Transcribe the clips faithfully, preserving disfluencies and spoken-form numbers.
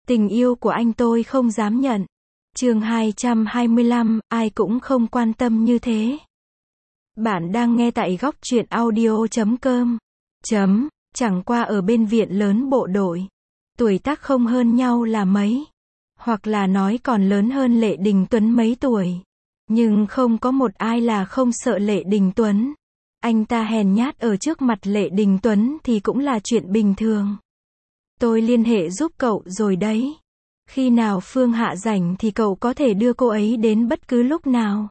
Tình yêu của anh tôi không dám nhận. Chương hai trăm hai mươi lăm, ai cũng không quan tâm như thế. Bạn đang nghe tại góc truyện audio chấm com. Chấm, chẳng qua ở bên viện lớn bộ đội. Tuổi tác không hơn nhau là mấy. Hoặc là nói còn lớn hơn Lệ Đình Tuấn mấy tuổi. Nhưng không có một ai là không sợ Lệ Đình Tuấn. Anh ta hèn nhát ở trước mặt Lệ Đình Tuấn thì cũng là chuyện bình thường. Tôi liên hệ giúp cậu rồi đấy. Khi nào Phương Hạ rảnh thì cậu có thể đưa cô ấy đến bất cứ lúc nào.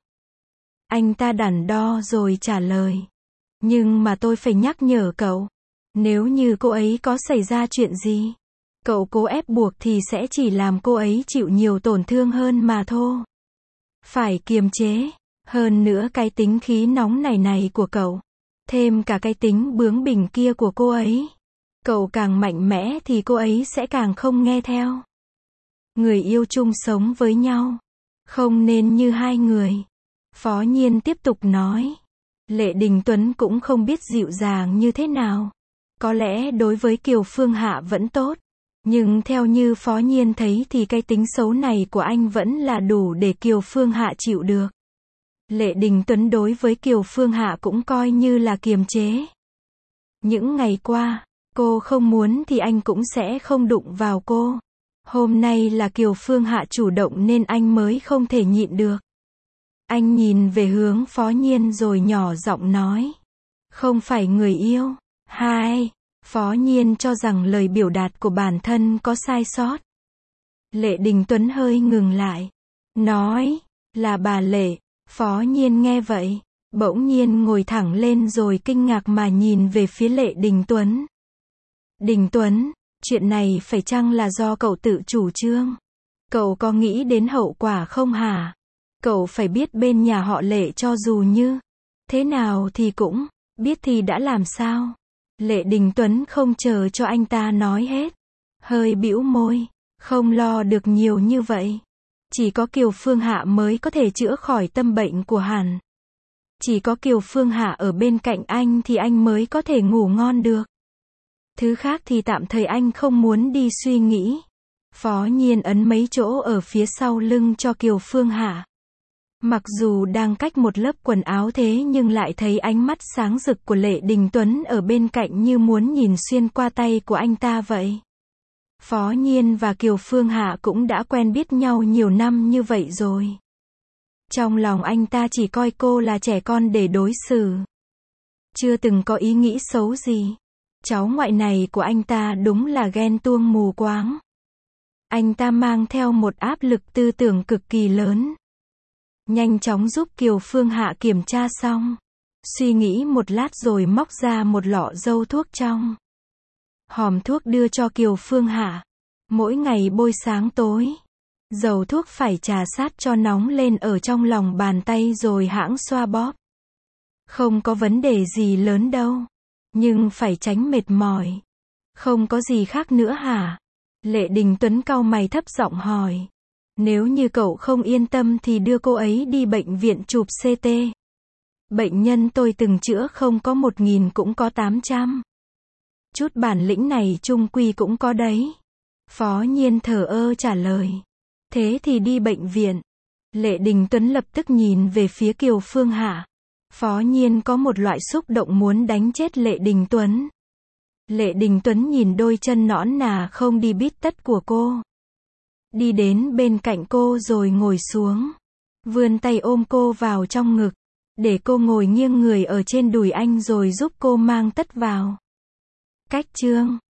Anh ta đắn đo rồi trả lời. Nhưng mà tôi phải nhắc nhở cậu. Nếu như cô ấy có xảy ra chuyện gì, cậu cố ép buộc thì sẽ chỉ làm cô ấy chịu nhiều tổn thương hơn mà thôi. Phải kiềm chế. Hơn nữa cái tính khí nóng này này của cậu. Thêm cả cái tính bướng bỉnh kia của cô ấy. Cậu càng mạnh mẽ thì cô ấy sẽ càng không nghe theo. Người yêu chung sống với nhau. Không nên như hai người. Phó Nhiên tiếp tục nói. Lệ Đình Tuấn cũng không biết dịu dàng như thế nào. Có lẽ đối với Kiều Phương Hạ vẫn tốt. Nhưng theo như Phó Nhiên thấy thì cái tính xấu này của anh vẫn là đủ để Kiều Phương Hạ chịu được. Lệ Đình Tuấn đối với Kiều Phương Hạ cũng coi như là kiềm chế. Những ngày qua, cô không muốn thì anh cũng sẽ không đụng vào cô. Hôm nay là Kiều Phương Hạ chủ động nên anh mới không thể nhịn được. Anh nhìn về hướng Phó Nhiên rồi nhỏ giọng nói. Không phải người yêu. Hai. Phó Nhiên cho rằng lời biểu đạt của bản thân có sai sót. Lệ Đình Tuấn hơi ngừng lại. Nói. Là bà Lệ. Phó Nhiên nghe vậy. Bỗng nhiên ngồi thẳng lên rồi kinh ngạc mà nhìn về phía Lệ Đình Tuấn. Đình Tuấn. Chuyện này phải chăng là do cậu tự chủ trương? Cậu có nghĩ đến hậu quả không hả? Cậu phải biết bên nhà họ Lệ cho dù như thế nào thì cũng biết thì đã làm sao? Lệ Đình Tuấn không chờ cho anh ta nói hết. Hơi bĩu môi. Không lo được nhiều như vậy. Chỉ có Kiều Phương Hạ mới có thể chữa khỏi tâm bệnh của hắn. Chỉ có Kiều Phương Hạ ở bên cạnh anh thì anh mới có thể ngủ ngon được. Thứ khác thì tạm thời anh không muốn đi suy nghĩ. Phó Nhiên ấn mấy chỗ ở phía sau lưng cho Kiều Phương Hạ. Mặc dù đang cách một lớp quần áo thế nhưng lại thấy ánh mắt sáng rực của Lệ Đình Tuấn ở bên cạnh như muốn nhìn xuyên qua tay của anh ta vậy. Phó Nhiên và Kiều Phương Hạ cũng đã quen biết nhau nhiều năm như vậy rồi. Trong lòng anh ta chỉ coi cô là trẻ con để đối xử. Chưa từng có ý nghĩ xấu gì. Cháu ngoại này của anh ta đúng là ghen tuông mù quáng. Anh ta mang theo một áp lực tư tưởng cực kỳ lớn. Nhanh chóng giúp Kiều Phương Hạ kiểm tra xong. Suy nghĩ một lát rồi móc ra một lọ dâu thuốc trong hòm thuốc đưa cho Kiều Phương Hạ. Mỗi ngày bôi sáng tối. Dầu thuốc phải trà sát cho nóng lên ở trong lòng bàn tay rồi hãng xoa bóp. Không có vấn đề gì lớn đâu. Nhưng phải tránh mệt mỏi. Không có gì khác nữa hả? Lệ Đình Tuấn cau mày thấp giọng hỏi. Nếu như cậu không yên tâm thì đưa cô ấy đi bệnh viện chụp xê tê. Bệnh nhân tôi từng chữa không có một nghìn cũng có tám trăm. Chút bản lĩnh này chung quy cũng có đấy. Phó Nhiên thờ ơ trả lời. Thế thì đi bệnh viện. Lệ Đình Tuấn lập tức nhìn về phía Kiều Phương Hạ. Phó Nhiên có một loại xúc động muốn đánh chết Lệ Đình Tuấn. Lệ Đình Tuấn nhìn đôi chân nõn nà không đi bít tất của cô. Đi đến bên cạnh cô rồi ngồi xuống. Vươn tay ôm cô vào trong ngực. Để cô ngồi nghiêng người ở trên đùi anh rồi giúp cô mang tất vào. Cách chương